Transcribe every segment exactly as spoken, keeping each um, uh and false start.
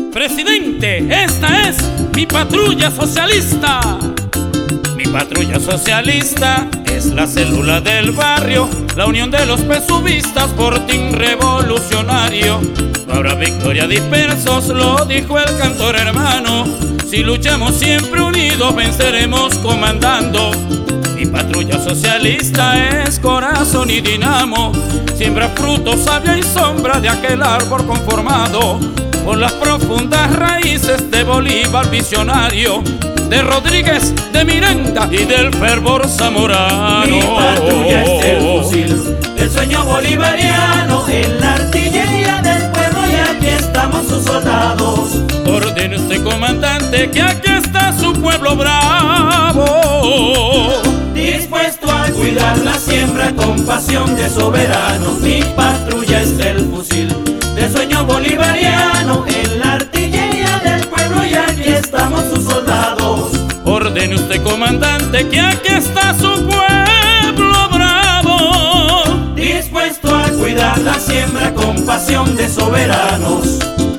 Presidente, esta es mi patrulla socialista. Mi patrulla socialista es la célula del barrio, la unión de los pesubistas, fortín revolucionario. No habrá victoria dispersos, lo dijo el cantor hermano. Si luchamos siempre unidos, venceremos comandando. Mi patrulla socialista es corazón y dinamo, siembra frutos, savia y sombra de aquel árbol conformado por las profundas raíces de Bolívar visionario, de Rodríguez, de Miranda y del fervor zamorano. Mi patrulla es el fusil del sueño bolivariano, en la artillería del pueblo, y aquí estamos sus soldados. Ordene usted, comandante, que aquí está su pueblo bravo, dispuesto a cuidar la siembra con pasión de soberanos. Mi patrulla es el fusil del sueño bolivariano, en la artillería del pueblo, y aquí estamos sus soldados. Ordene usted, comandante, que aquí está su pueblo bravo, dispuesto a cuidar la siembra con pasión de soberanos.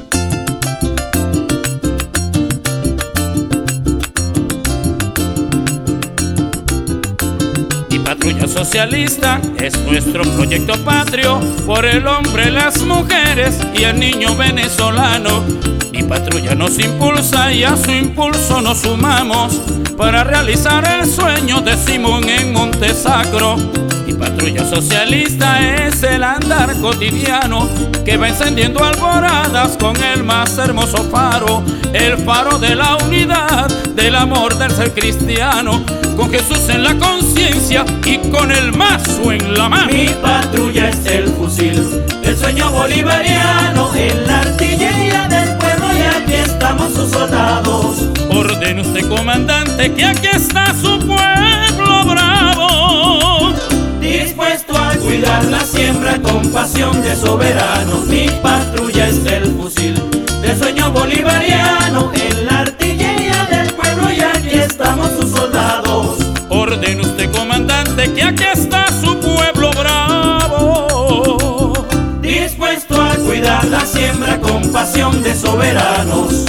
Patrulla socialista es nuestro proyecto patrio, por el hombre, las mujeres y el niño venezolano. Mi patrulla nos impulsa y a su impulso nos sumamos para realizar el sueño de Simón en Montesacro. Mi patrulla socialista es el andar cotidiano que va encendiendo alboradas con el más hermoso faro, el faro de la unidad, del amor del ser cristiano, con Jesús en la conciencia y con el mazo en la mano. Mi patrulla es el fusil del sueño bolivariano, en la artillería del pueblo, y aquí estamos sus soldados. Ordene usted, comandante, que aquí está su pueblo bravo, dispuesto a cuidar la siembra con pasión de soberanos. Mi patrulla es el fusil del sueño bolivariano, en la artillería del pueblo, y aquí estamos sus soldados. Ordene usted, comandante, que aquí está su pueblo bravo, dispuesto a cuidar la siembra con pasión de soberanos.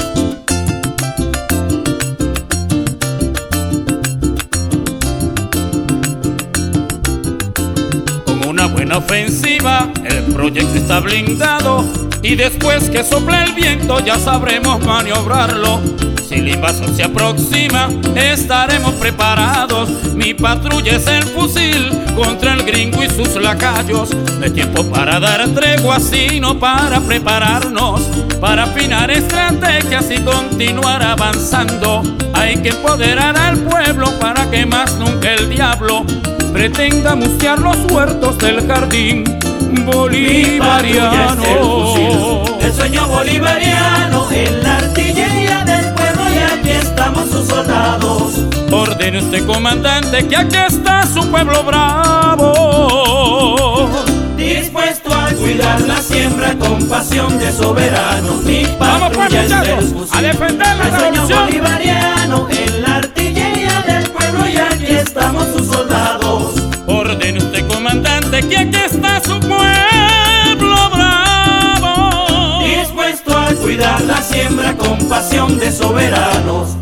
Con una buena ofensiva el proyecto está blindado, y después que sople el viento ya sabremos maniobrarlo. Si el invasor se aproxima, estaremos preparados. Mi patrulla es el fusil contra el gringo y sus lacayos. No es tiempo para dar tregua, sino para prepararnos, para afinar estrategias y continuar avanzando. Hay que empoderar al pueblo para que más nunca el diablo pretenda musear los huertos del jardín bolivariano. Mi patrulla es el fusil del sueño bolivariano, en la artillería del pueblo, y aquí estamos sus soldados. Ordene usted, comandante, que aquí está su pueblo bravo, dispuesto a cuidar la siembra con pasión de soberanos. Mi patrulla es el fusil a defender la del sueño revolución bolivariano, en la artillería del pueblo, y aquí estamos sus soldados. Ordene usted, comandante, que aquí está su pueblo bravo, dispuesto a cuidar la siembra con pasión de soberanos.